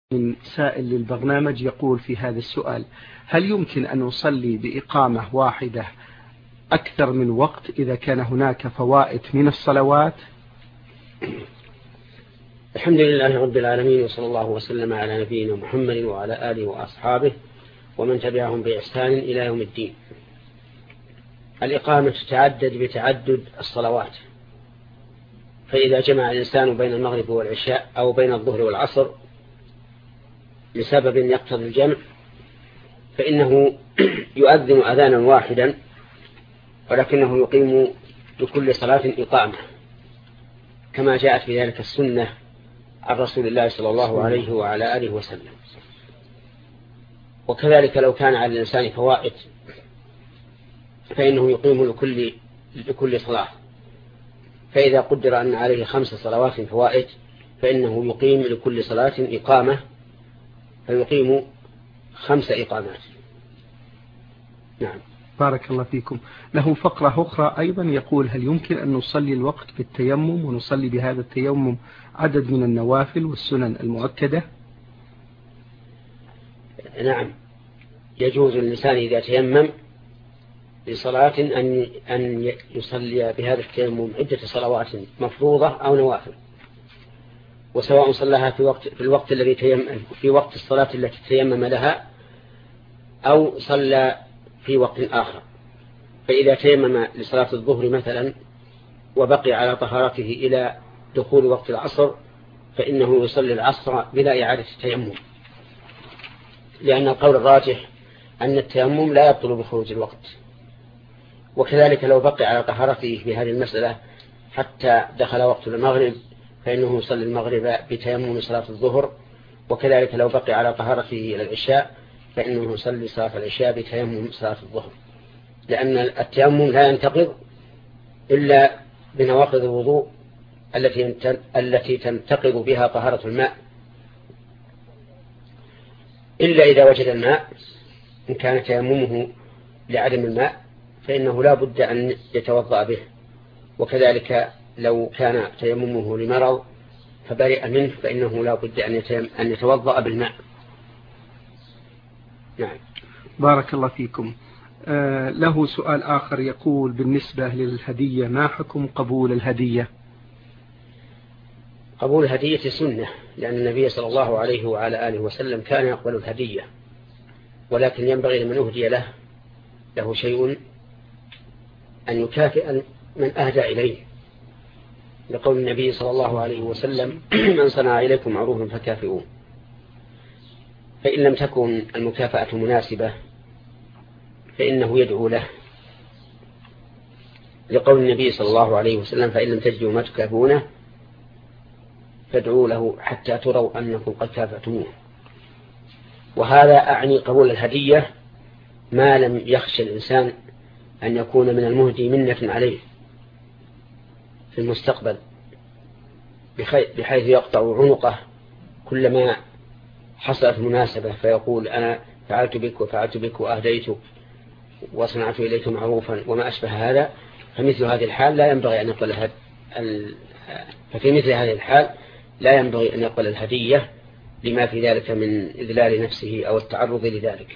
من سائل للبرنامج يقول في هذا السؤال: هل يمكن أن نصلي بإقامة واحدة أكثر من وقت إذا كان هناك فوائت من الصلوات؟ الحمد لله رب العالمين، وصلى الله وسلم على نبينا محمد وعلى آله وأصحابه ومن تبعهم بإحسان إلى يوم الدين. الإقامة تتعدد بتعدد الصلوات، فإذا جمع الإنسان بين المغرب والعشاء أو بين الظهر والعصر لسبب يقتضي الجمع فإنه يؤذن أذانا واحدا، ولكنه يقيم لكل صلاة إقامة، كما جاءت في ذلك السنة عن رسول الله صلى الله عليه وعلى آله وسلم. وكذلك لو كان على الإنسان فوائت فإنه يقيم لكل صلاة، فإذا قدر أن عليه 5 صلوات فوائت فإنه يقيم لكل صلاة إقامة، فيقيم 5 إقامات. نعم. بارك الله فيكم. له فقرة أخرى أيضا يقول: هل يمكن أن نصلي الوقت بالتيمم ونصلي بهذا التيمم عدد من النوافل والسنن المؤكدة؟ نعم، يجوز للإنسان إذا تيمم لصلاة أن يصلي بهذا التيمم عدة صلوات مفروضة أو نوافل، وسواء صلىها في الوقت الذي في وقت الصلاة التي تيمم لها أو صلى في وقت آخر. فإذا تيمم لصلاة الظهر مثلا وبقي على طهارته إلى دخول وقت العصر فإنه يصلي العصر بلا إعادة التيمم، لأن القول الراجح أن التيمم لا يبطل بخروج الوقت. وكذلك لو بقي على طهارته في هذه المسألة حتى دخل وقت المغرب فإنه يصلي المغرب بتيمم صلاة الظهر، وكذلك لو بقي على طهارته إلى العشاء فإنه يصلي صلاة العشاء بتيمم صلاة الظهر، لأن التيمم لا ينتقض إلا بنواقض الوضوء التي تنتقض بها طهارة الماء، إلا إذا وجد الماء. إن كان تيممه لعدم الماء فإنه لا بد أن يتوضأ به، وكذلك لو كان تيممه لمرض فبرئ منه فإنه لا بد أن يتوضأ بالماء. نعم. بارك الله فيكم. له سؤال آخر يقول: بالنسبة للهدية ما حكم قبول الهدية؟ قبول الهدية سنة، لأن النبي صلى الله عليه وعلى آله وسلم كان يقبل الهدية، ولكن ينبغي لمن أهدي له شيء أن يكافئ من أهدى إليه، لقول النبي صلى الله عليه وسلم: من صنع إليكم معروفا فكافئوه. فإن لم تكن المكافأة مناسبة فإنه يدعو له، لقول النبي صلى الله عليه وسلم: فإن لم تجدوا ما تكافئونه فادعوا له حتى تروا أنكم قد كافأتموه. وهذا أعني قبول الهدية ما لم يخشى الإنسان أن يكون من المهدي منة عليه في المستقبل، بحيث يقطع عنقه كلما حصلت مناسبة فيقول: أنا فعلت بك وفعلت بك وأهديتك وصنعت إليك معروفا وما أشبه هذا. فمثل هذه الحال لا ينبغي أن يقبل ففي مثل هذه الحال لا ينبغي أن يقبل الهدية لما في ذلك من إذلال نفسه أو التعرض لذلك.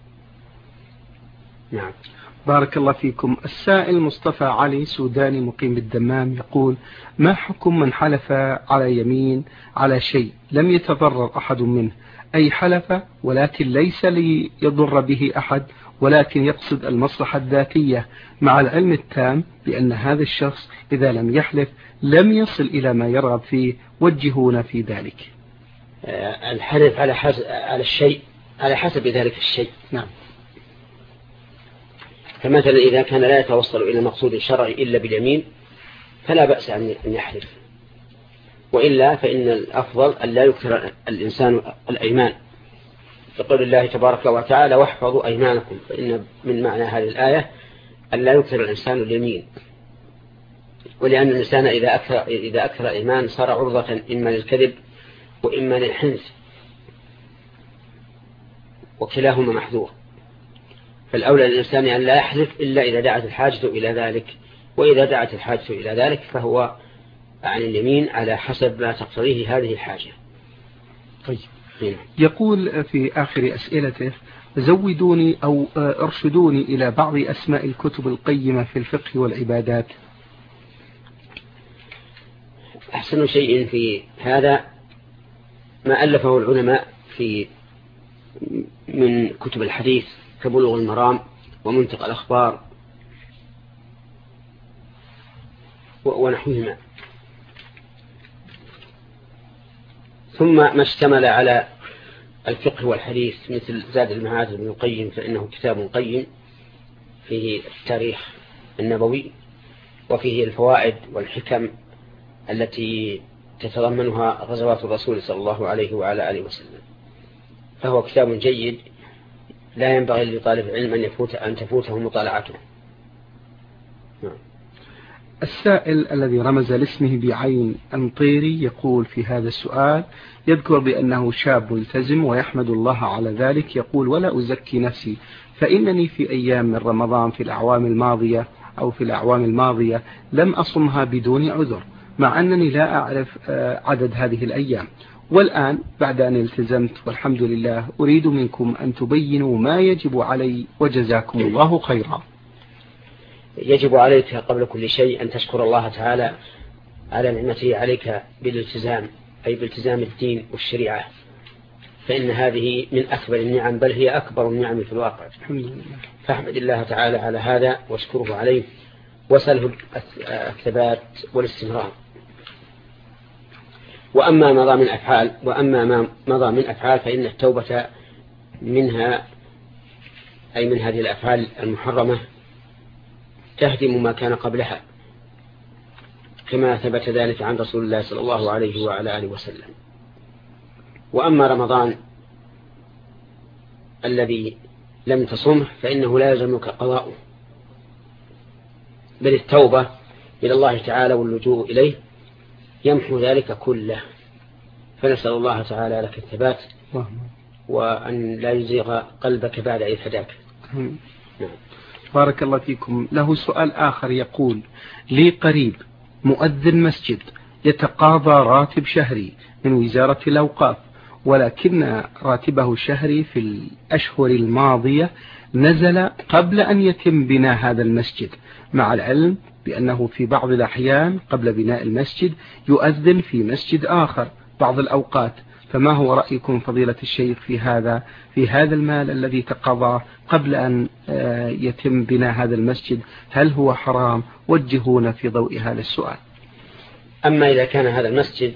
نعم. بارك الله فيكم. السائل مصطفى علي سوداني مقيم بالدمام يقول: ما حكم من حلف على يمين على شيء لم يتضرر أحد منه، أي حلف ولكن ليس ليضر به أحد ولكن يقصد المصلحة الذاتية، مع العلم التام بأن هذا الشخص إذا لم يحلف لم يصل إلى ما يرغب فيه، وجهونا في ذلك. الحلف على الشيء على حسب ذلك الشيء. نعم. فمثلا إذا كان لا يتوصل إلى المقصود الشرعي إلا باليمين فلا بأس أن يحلف، وإلا فإن الأفضل أن لا يكثر الإنسان الأيمان، يقول الله تبارك وتعالى: واحفظوا أيمانكم، فإن من معنى هذه الآية أن لا يكثر الإنسان اليمين، ولأن الإنسان إذا أكثر الإيمان صار عرضة إما للكذب وإما للحنث، وكلاهما محذور. فالأولى للإنسان أن لا يحلف إلا إذا دعت الحاجة إلى ذلك، وإذا دعت الحاجة إلى ذلك فهو عن اليمين على حسب ما تقتضيه هذه الحاجة. طيب. يقول في آخر أسئلته: زودوني أو ارشدوني إلى بعض أسماء الكتب القيمة في الفقه والعبادات. أحسن شيء في هذا ما ألفه العلماء من كتب الحديث كبلوغ المرام ومنتقى الأخبار ونحوهما، ثم ما اشتمل على الفقه والحديث مثل زاد المعاد ابن القيم، فإنه كتاب قيم فيه التاريخ النبوي وفيه الفوائد والحكم التي تتضمنها غزوات الرسول صلى الله عليه وعلى آله وسلم، فهو كتاب جيد لا ينبغي لطالب العلم أن تفوته مطالعته. السائل الذي رمز لاسمه بعين أمطيري يقول في هذا السؤال، يذكر بأنه شاب ملتزم ويحمد الله على ذلك، يقول: ولا أزكي نفسي، فإنني في أيام من رمضان في الأعوام الماضية لم أصمها بدون عذر، مع أنني لا أعرف عدد هذه الأيام، والآن بعد أن التزمت والحمد لله أريد منكم أن تبينوا ما يجب علي وجزاكم الله خيرا. يجب عليك قبل كل شيء أن تشكر الله تعالى على نعمته عليك بالالتزام، أي بالتزام الدين والشريعة، فإن هذه من أكبر النعم، بل هي أكبر النعم في الواقع. فاحمد الله تعالى على هذا واشكره عليه وسله الثبات والاستمرار. وأما ما مضى من أفعال فإن التوبة منها، أي من هذه الأفعال المحرمة، تهدم ما كان قبلها، كما ثبت ذلك عن رسول الله صلى الله عليه وعلى آله وسلم. وأما رمضان الذي لم تصمه فإنه لا يلزمك قضاؤه، بل التوبة إلى الله تعالى واللجوء إليه يمحو ذلك كله. فنسأل الله تعالى لك الثبات وأن لا يزيغ قلبك بعد إذ هداك. نعم. بارك الله فيكم. له سؤال آخر يقول: لي قريب مؤذن مسجد يتقاضى راتب شهري من وزارة الأوقاف، ولكن راتبه الشهري في الأشهر الماضية نزل قبل أن يتم بناء هذا المسجد، مع العلم بأنه في بعض الأحيان قبل بناء المسجد يؤذن في مسجد آخر بعض الأوقات، فما هو رأيكم فضيلة الشيخ في هذا المال الذي تقاضاه قبل أن يتم بناء هذا المسجد؟ هل هو حرام؟ وجهونا في ضوء هذا السؤال. أما إذا كان هذا المسجد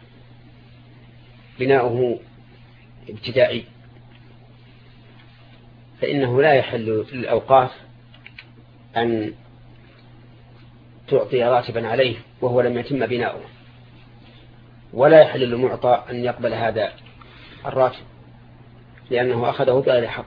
بناؤه ابتدائي فإنه لا يحل للأوقاف أن تعطي راتبا عليه وهو لم يتم بناؤه، ولا يحل للمعطى أن يقبل هذا الراتب لأنه أخذه بغير حق.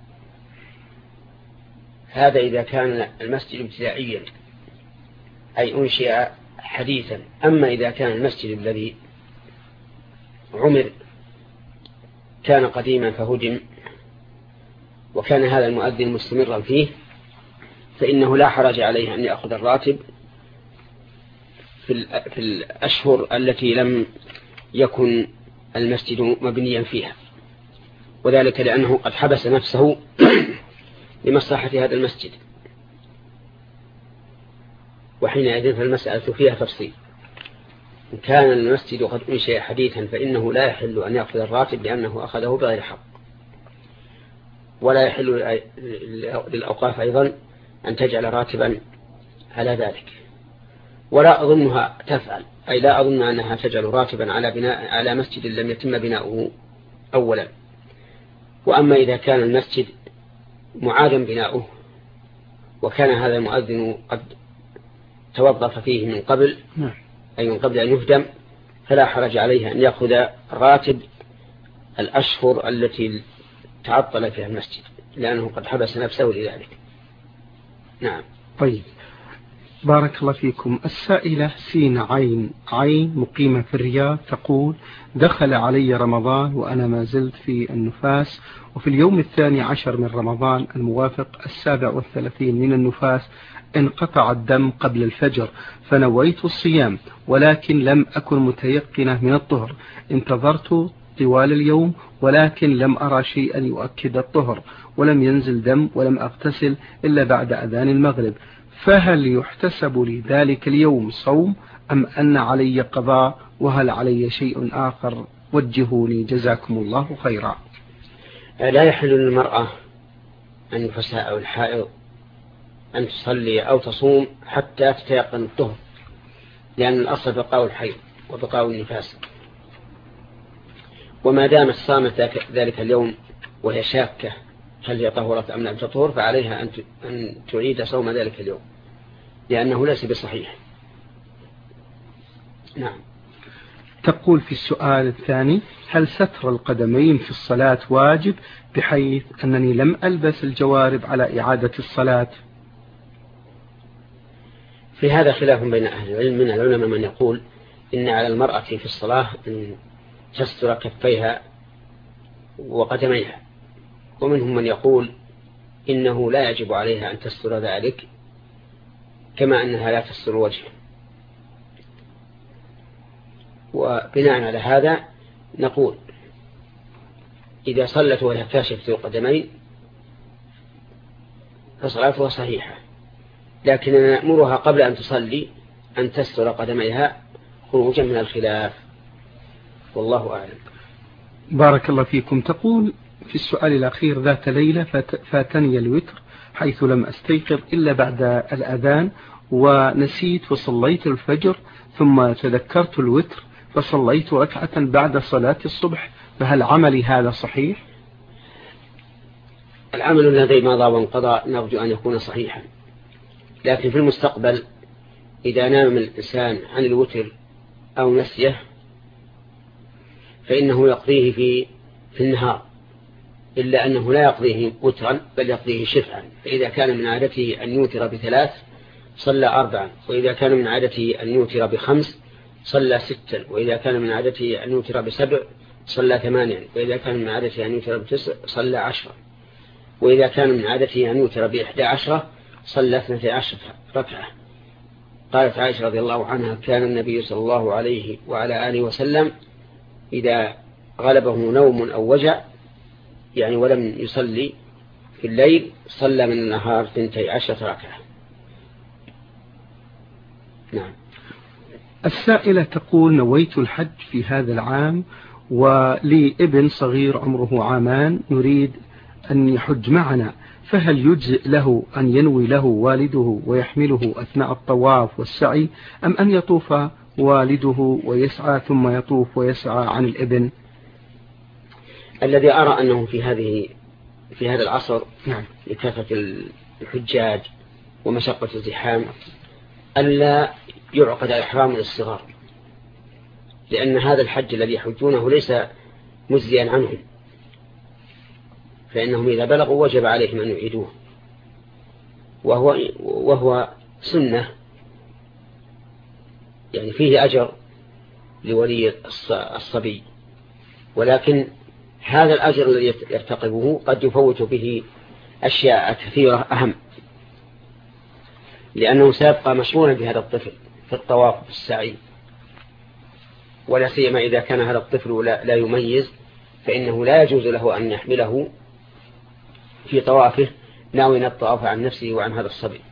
هذا إذا كان المسجد ابتدائيا أي أنشئ حديثا. أما إذا كان المسجد الذي عمر كان قديما فهدم وكان هذا المؤذن مستمرا فيه فإنه لا حرج عليه أن يأخذ الراتب في الأشهر التي لم يكن المسجد مبنيا فيها، وذلك لأنه قد حبس نفسه لمصلحة هذا المسجد، وحينئذ فالمسألة فيها تفصيل. إن كان المسجد قد أنشئ حديثا فإنه لا يحل أن يأخذ الراتب لأنه أخذه بغير حق، ولا يحل للأوقاف أيضا أن تجعل راتبا على ذلك، ولا أظنها تفعل، أي لا أظن أنها تجعل راتبا على مسجد لم يتم بناؤه أولا. وأما إذا كان المسجد معادا بناؤه وكان هذا المؤذن قد توظف فيه من قبل، أي من قبل أن يهدم، فلا حرج عليه أن يأخذ راتب الأشهر التي تعطل فيها المسجد لأنه قد حبس نفسه لذلك. نعم. طيب، بارك الله فيكم. السائلة سين عين مقيمة في الرياض تقول: دخل علي رمضان وأنا ما زلت في النفاس، وفي اليوم 12 من رمضان الموافق 37 من النفاس انقطع الدم قبل الفجر، فنويت الصيام ولكن لم أكن متيقنة من الطهر، انتظرت طوال اليوم، ولكن لم أرى شيئا يؤكد الطهر، ولم ينزل دم، ولم أغتسل إلا بعد أذان المغرب، فهل يحتسب لي ذلك اليوم صوم أم أن علي قضاء؟ وهل علي شيء آخر؟ وجهوني جزاكم الله خيرا. لا يحل للمرأة النفساء أو الحائض أن تصلي أو تصوم حتى تتيقن الطهر، لأن الأصل بقاء الحيض وبقاء النفاس، وما دامت صامت ذلك اليوم وهي شاكة هل هي طهرت أم لم تطهر، فعليها أن تعيد صوم ذلك اليوم، لأنه ليس بصحيح. نعم. تقول في السؤال الثاني: هل ستر القدمين في الصلاة واجب، بحيث أنني لم ألبس الجوارب على إعادة الصلاة؟ في هذا خلاف بين أهل العلم، من العلماء من يقول إن على المرأة في الصلاة أن تستر كفيها وقدميها، ومنهم من يقول إنه لا يجب عليها أن تستر ذلك، كما أنها لا تستر وجهه. وبناء على هذا نقول إذا صلت وهي كاشفة القدمين فصلاتها صحيحة، لكن نأمرها قبل أن تصلي أن تستر قدميها خروجا من الخلاف، والله أعلم. بارك الله فيكم. تقول في السؤال الأخير: ذات ليلة فاتني الوتر حيث لم أستيقظ إلا بعد الأذان، ونسيت وصليت الفجر، ثم تذكرت الوتر فصليت ركعة بعد صلاة الصبح، فهل عملي هذا صحيح؟ العمل الذي مضى وانقضى نرجو أن يكون صحيحا، لكن في المستقبل إذا نام الإنسان عن الوتر أو نسيه فإنه يقضيه في النهار، إلا أنه لا يقضيه وترا بل يقضيه شفعا. فإذا كان من عادته أن يوتر ب3 صلى 4، وإذا كان من عادته أن يوتر ب5 صلى 6، وإذا كان من عادته أن يوتر ب7 صلى 8، وإذا كان من عادته أن يوتر ب9 صلى 10، وإذا كان من عادته أن يوتر ب11 صلى 12 ركعة. قالت عائشة رضي الله عنها: كان النبي صلى الله عليه وعلى آله وسلم إذا غلبه نوم أو وجع يعني ولم يصلي في الليل صلى من النهار 12 ركعة. نعم. السائلة تقول: نويت الحج في هذا العام، ولي ابن صغير عمره عامان نريد أن يحج معنا، فهل يجزئ له أن ينوي له والده ويحمله أثناء الطواف والسعي، أم أن يطوف والده ويسعى ثم يطوف ويسعى عن الابن؟ الذي أرى أنه في هذا العصر نعم، لكثرة الحجاج ومشقة الزحام ألا يعقد إحرام للصغار، لأن هذا الحج الذي يحجونه ليس مجزيا عنهم، فإنهم إذا بلغوا وجب عليهم أن يعيدوه، وهو سنة يعني فيه أجر لولي الصبي، ولكن هذا الأجر الذي يرتقبه قد يفوت به أشياء كثيرة أهم، لأنه سيبقى مشغولا بهذا الطفل في الطواف والسعي، ولا سيما إذا كان هذا الطفل لا يميز، فإنه لا يجوز له أن يحمله في طوافه ناويا الطواف عن نفسه وعن هذا الصبي،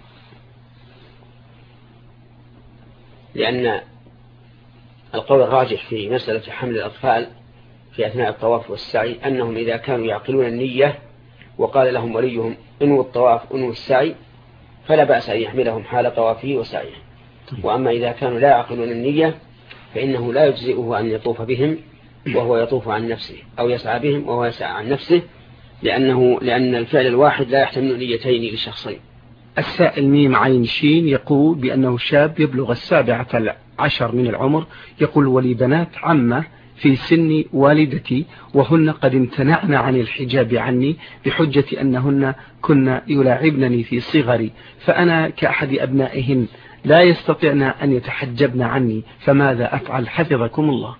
لأن القول الراجح في مسألة حمل الأطفال في أثناء الطواف والسعي أنهم إذا كانوا يعقلون النية وقال لهم وليهم انووا الطواف انووا السعي فلا بأس أن يحملهم حال طوافه وسعيه. وأما إذا كانوا لا يعقلون النية فإنه لا يجزئه أن يطوف بهم وهو يطوف عن نفسه، أو يسعى بهم وهو يسعى عن نفسه، لأن الفعل الواحد لا يحتمل نيتين للشخصين. السائل ميم عين شين يقول بأنه شاب يبلغ 17 من العمر، يقول: ولي بنات عمة في سن والدتي، وهن قد امتنعن عن الحجاب عني بحجة أنهن كن يلاعبنني في صغري، فأنا كأحد أبنائهن لا يستطيعن أن يتحجبن عني، فماذا أفعل حفظكم الله؟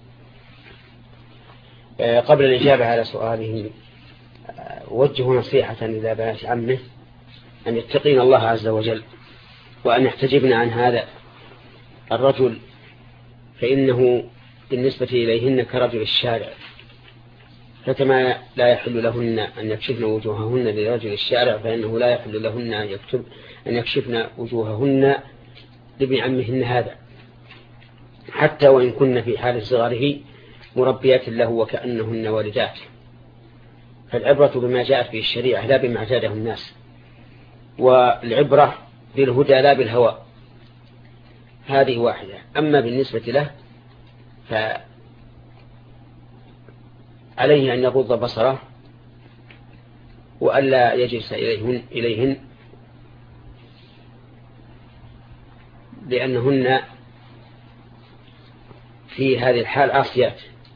قبل الإجابة على سؤاله وجهوا نصيحة إلى بنات عمه أن يتقين الله عز وجل وأن يحتجبن عن هذا الرجل، فإنه بالنسبة إليهن كرجل الشارع فكما لا يحل لهن أن يكشفن وجوههن لرجل الشارع، فإنه لا يحل لهن أن يكشفن وجوههن لابن عمهن هذا، حتى وإن كن في حال صغره مربيات له وكأنهن والدات. فالعبرة بما جاءت به الشريعة لا بما اعتاده الناس، والعبرة بالهدى لا بالهوى. هذه واحدة. أما بالنسبة له فعليه أن يغض بصره وألا يجلس إليهن لأنهن في هذه الحال عاصيات،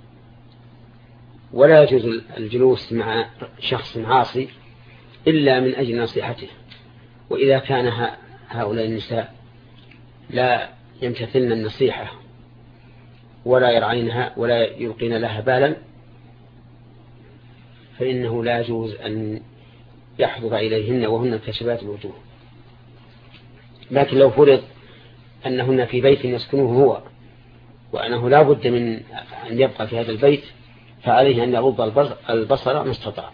ولا يجوز الجلوس مع شخص عاصي إلا من أجل نصيحته. وإذا كان هؤلاء النساء لا يمتثلن النصيحة ولا يرعينها ولا يلقين لها بالا، فإنه لا يجوز أن يحضر إليهن وهن كشبات الوجوه. لكن لو فرض أنهن في بيت يسكنه هو وأنه لا بد من أن يبقى في هذا البيت، فعليه أن يغض البصر ما استطاع.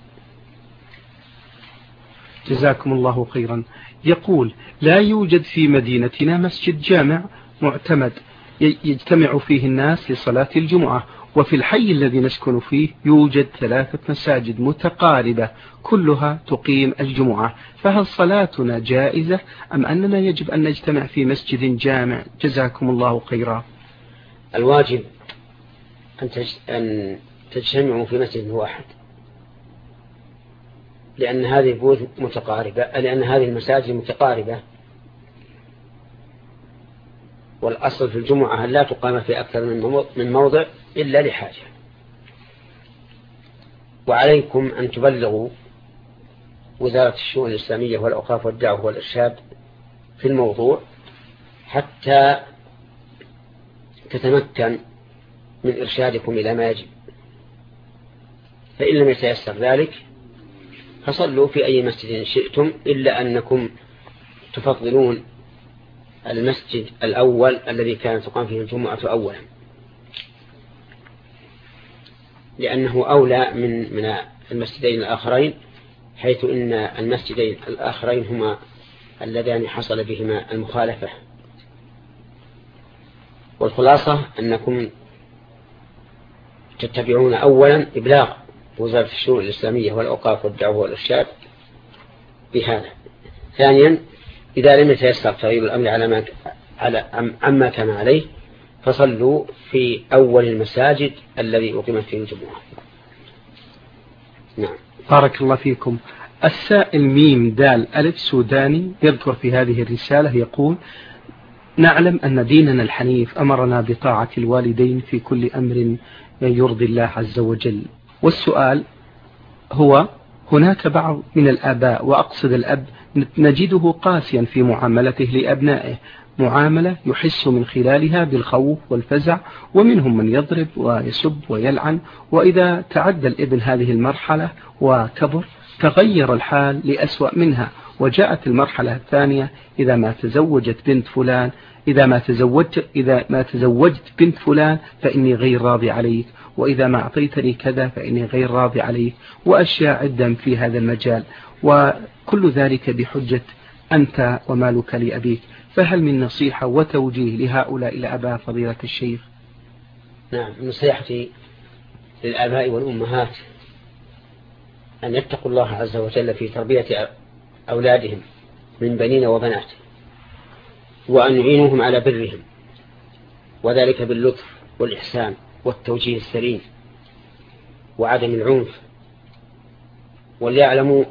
جزاكم الله خيرا. يقول: لا يوجد في مدينتنا مسجد جامع معتمد يجتمع فيه الناس لصلاة الجمعة، وفي الحي الذي نسكن فيه يوجد 3 مساجد متقاربة كلها تقيم الجمعة، فهل صلاتنا جائزة أم أننا يجب أن نجتمع في مسجد جامع؟ جزاكم الله خيرا. الواجب أن تجتمعوا في مسجد واحد، لأن هذه البيوت متقاربة، لأن هذه المساجد متقاربة، والأصل في الجمعة لا تقام في أكثر من موضع إلا لحاجة. وعليكم أن تبلغوا وزارة الشؤون الإسلامية والأوقاف والدعوة والإرشاد في الموضوع حتى تتمكن من إرشادكم إلى ما يجب. فإن لم يتيسر ذلك فصلوا في أي مسجد شئتم، إلا أنكم تفضلون المسجد الأول الذي كانت تقام فيه الجمعة أولا، لأنه أولى من المسجدين الآخرين، حيث إن المسجدين الآخرين هما اللذان حصل بهما المخالفة. والخلاصة أنكم تتبعون أولا إبلاغ وزارة الشؤون الإسلامية والأوقاف والدعوة والإرشاد بهذا. ثانيا، إذا لم يتيسر تغيير الأمر عما كان عليه فصلوا في أول المساجد الذي أقيمت فيه الجمعة. نعم. بارك الله فيكم. السائل ميم دال ألف سوداني يذكر في هذه الرسالة يقول: نعلم أن ديننا الحنيف أمرنا بطاعة الوالدين في كل أمر يرضي الله عز وجل، والسؤال هو: هناك بعض من الآباء وأقصد الأب نجده قاسيا في معاملته لأبنائه، معاملة يحس من خلالها بالخوف والفزع، ومنهم من يضرب ويسب ويلعن، وإذا تعدى الابن هذه المرحلة وكبر تغير الحال لأسوأ منها، وجاءت المرحلة الثانية: إذا ما تزوجت بنت فلان فإني غير راضي عليك، وإذا ما أعطيتني كذا فإني غير راضي عليك، وأشياء عدة في هذا المجال، وكل ذلك بحجة أنت ومالك لأبيك. فهل من نصيحة وتوجيه لهؤلاء الآباء فضيلة الشيخ؟ نعم، نصيحتي للآباء والأمهات أن يتقوا الله عز وجل في تربية أولادهم من بنين وبنات، وأن يعينوهم على برهم، وذلك باللطف والإحسان والتوجيه السليم وعدم العنف. وليعلموا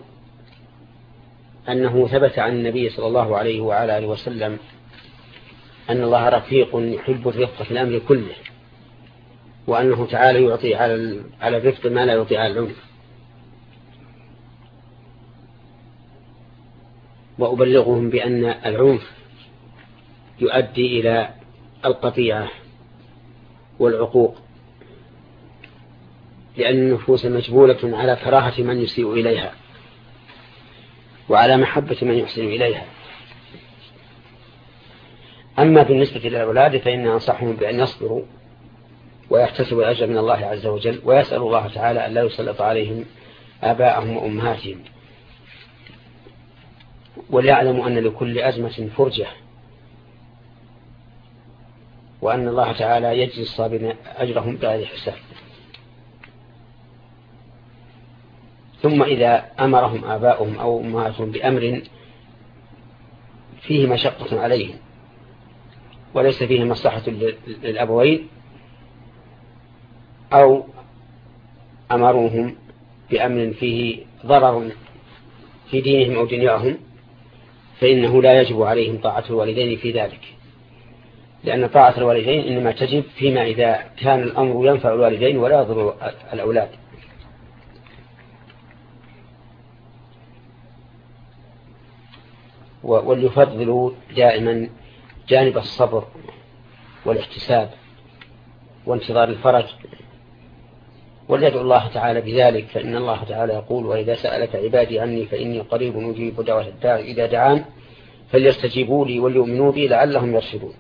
أنه ثبت عن النبي صلى الله عليه وعلى آله وسلم أن الله رفيق يحب الرفق في الأمر كله، وأنه تعالى يعطي على الرفق ما لا يعطي على العنف. وأبلغهم بأن العنف يؤدي إلى القطيعة والعقوق، لأن النفوس مجبولة على كراهة من يسيء إليها وعلى محبة من يحسن إليها. أما بالنسبة للأولاد فإن أنصحهم بأن يصبروا ويحتسب الأجر من الله عز وجل، ويسأل الله تعالى أن لا يسلط عليهم آباءهم وأمهاتهم، وليعلموا أن لكل أزمة فرجة، وأن الله تعالى يجزي الصابرين أجرهم بغير حساب. ثم إذا أمرهم آباؤهم أو أمهاتهم بأمر فيه مشقة عليهم وليس فيه مصلحة للأبوين، أو أمروهم بأمر فيه ضرر في دينهم أو دنياهم، فإنه لا يجب عليهم طاعة الوالدين في ذلك، لأن طاعة الوالدين إنما تجب فيما إذا كان الأمر ينفع الوالدين ولا يضر الأولاد. وليفضلوا دائما جانب الصبر والاحتساب وانتظار الفرج، وليدعو الله تعالى بذلك، فإن الله تعالى يقول: وإذا سألك عبادي عني فإني قريب أجيب دعوة الداعي إذا دعان فليستجيبوا لي وليؤمنوا بي لعلهم يرشدون.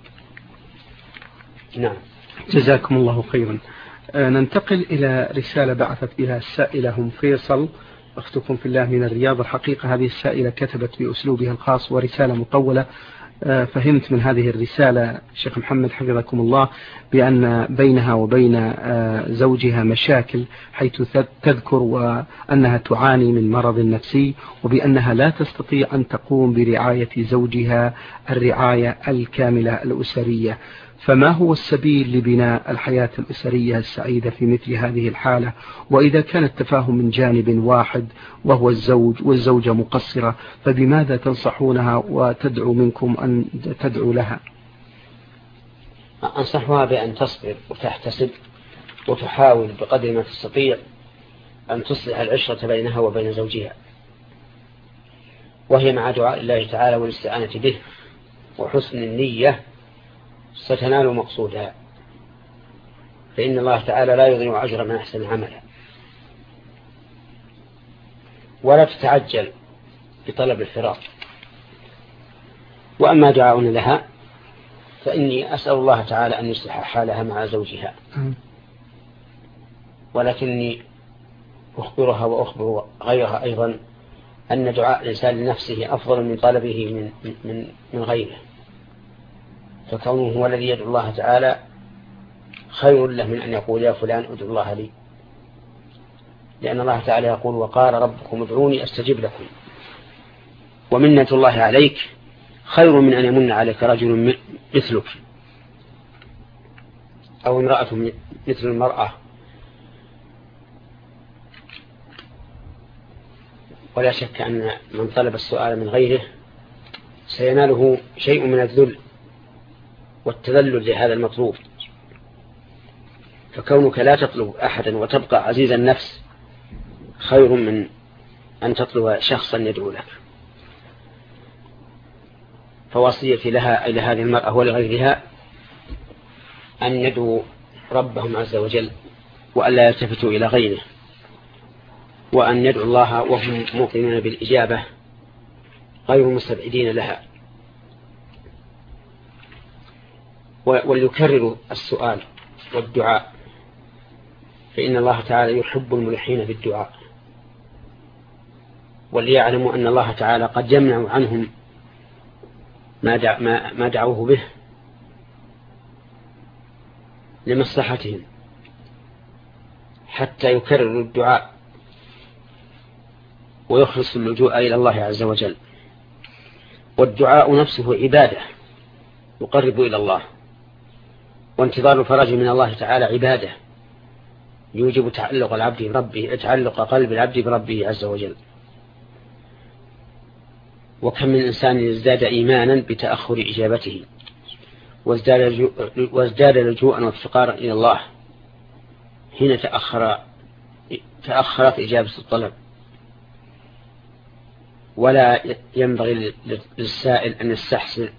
نعم. جزاكم الله خيرا. ننتقل إلى رسالة بعثت بها السائلة هم فيصل أختكم في الله من الرياض. الحقيقة هذه السائلة كتبت بأسلوبها الخاص ورسالة مطولة. فهمت من هذه الرسالة شيخ محمد حفظكم الله بأن بينها وبين زوجها مشاكل، حيث تذكر وأنها تعاني من مرض نفسي، وبأنها لا تستطيع أن تقوم برعاية زوجها الرعاية الكاملة الأسرية. فما هو السبيل لبناء الحياة الأسرية السعيدة في مثل هذه الحالة؟ وإذا كان التفاهم من جانب واحد وهو الزوج والزوجة مقصرة، فبماذا تنصحونها وتدعو منكم أن تدعو لها؟ أنصحها بأن تصبر وتحتسب وتحاول بقدر ما تستطيع أن تصلح العشرة بينها وبين زوجها، وهي مع دعاء الله تعالى والاستعانة به وحسن النية ستنال مقصودها، فإن الله تعالى لا يضيع أجر من أحسن عملا. ولا تتعجل بطلب الفراق. وأما دعاؤنا لها فإني أسأل الله تعالى أن يصلح حالها مع زوجها، ولكني أخبرها وأخبر غيرها أيضا أن دعاء الإنسان لنفسه أفضل من طلبه من غيره، فكونه هو الذي يدعو الله تعالى خير له من أن يقول: يا فلان ادعو الله لي، لأن الله تعالى يقول: وقال ربكم ادعوني أستجب لكم. ومنة الله عليك خير من أن يمن عليك رجل مثلك أو امرأة مثل المرأة. ولا شك أن من طلب السؤال من غيره سيناله شيء من الذل والتذلل لهذا المطلوب، فكونك لا تطلب أحدا وتبقى عزيز النفس خير من أن تطلب شخصا يدعو لك. فوصيتي لها إلى هذه المرأة ولغيرها أن يدعو ربهم عز وجل وألا يلتفتوا إلى غيره، وأن يدعو الله وهم موقنون بالإجابة غير مستبعدين لها، وليكرروا السؤال والدعاء، فإن الله تعالى يحب الملحين بالدعاء. وليعلموا أن الله تعالى قد يمنع عنهم ما دعوه به لمصلحتهم حتى يكرروا الدعاء ويخلص اللجوء إلى الله عز وجل. والدعاء نفسه عبادة يقرب إلى الله، وانتظار الفرج من الله تعالى عبادة يوجب تعلق العبد بربه، تعلق قلب العبد بربه عز وجل. وكم من إنسان ازداد إيمانا بتأخر إجابته وازداد لجوءا وافتقارا إلى الله حين تأخرت إجابة الطلب. ولا ينبغي للسائل أن يستحسن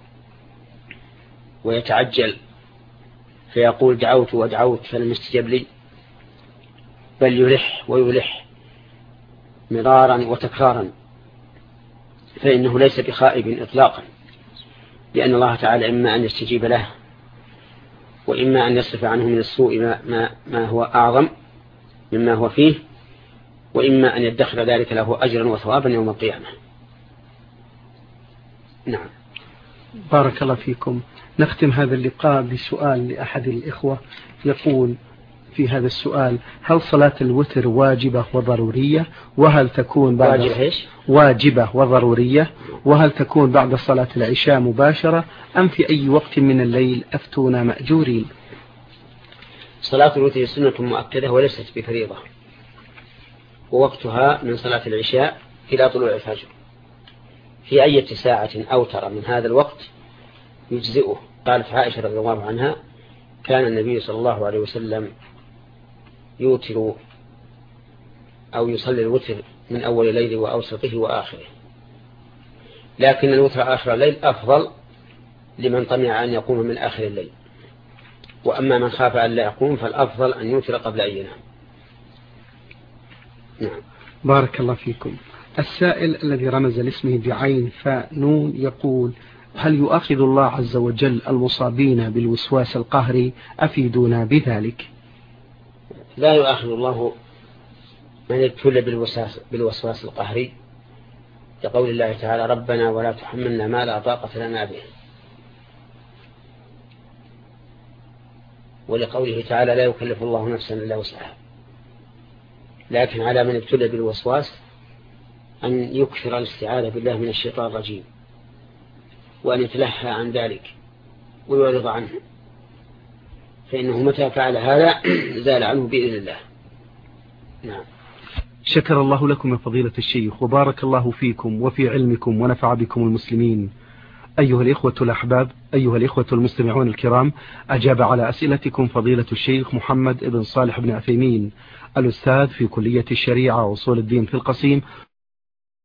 ويتعجل فيقول: دعوت ودعوت فلم يستجب لي، بل يلح ويلح مرارا وتكرارا، فإنه ليس بخائب إطلاقا، لأن الله تعالى إما أن يستجيب له وإما أن يصرف عنه من السوء ما هو أعظم مما هو فيه، وإما أن يدخر ذلك له أجرا وثوابا يوم القيامة. نعم. بارك الله فيكم. نختم هذا اللقاء بسؤال لأحد الإخوة يقول في هذا السؤال: هل صلاة الوتر واجبة وضرورية؟ وهل تكون بعد واجبة وضرورية؟ وهل تكون بعد صلاة العشاء مباشرة أم في أي وقت من الليل؟ أفتونا مأجورين. صلاة الوتر سنة مؤكدة وليست بفريضة، ووقتها من صلاة العشاء إلى طلوع الفجر، في أي ساعة أوتر من هذا الوقت يجزئه. قالت عائشة رضي الله عنها: كان النبي صلى الله عليه وسلم يوتر أو يصلي الوتر من أول الليل وأوسطه وآخره، لكن الوتر آخر الليل أفضل لمن طمع أن يقوم من آخر الليل، وأما من خاف أن لا يقوم فالأفضل أن يوتر قبل أن ينام. نعم. بارك الله فيكم. السائل الذي رمز لاسمه بعين فنون يقول: هل يؤاخذ الله عز وجل المصابين بالوسواس القهري؟ أفيدونا بذلك. لا يؤاخذ الله من يبتلى بالوسواس القهري، لقول الله تعالى: ربنا ولا تحملنا ما لا طاقة لنا به، ولقوله تعالى: لا يكلف الله نفسا إلا وسعها. لكن على من ابتلى بالوسواس أن يكثر الاستعاذة بالله من الشيطان الرجيم، وأن يتلهى عن ذلك ويعرض عنه، فإنه متى فعل هذا زال عنه بإذن الله. نعم. شكر الله لكم يا فضيلة الشيخ، وبارك الله فيكم وفي علمكم ونفع بكم المسلمين. أيها الإخوة الأحباب، أيها الإخوة المستمعون الكرام، أجاب على أسئلتكم فضيلة الشيخ محمد بن صالح بن عثيمين، الأستاذ في كلية الشريعة وأصول الدين في القصيم،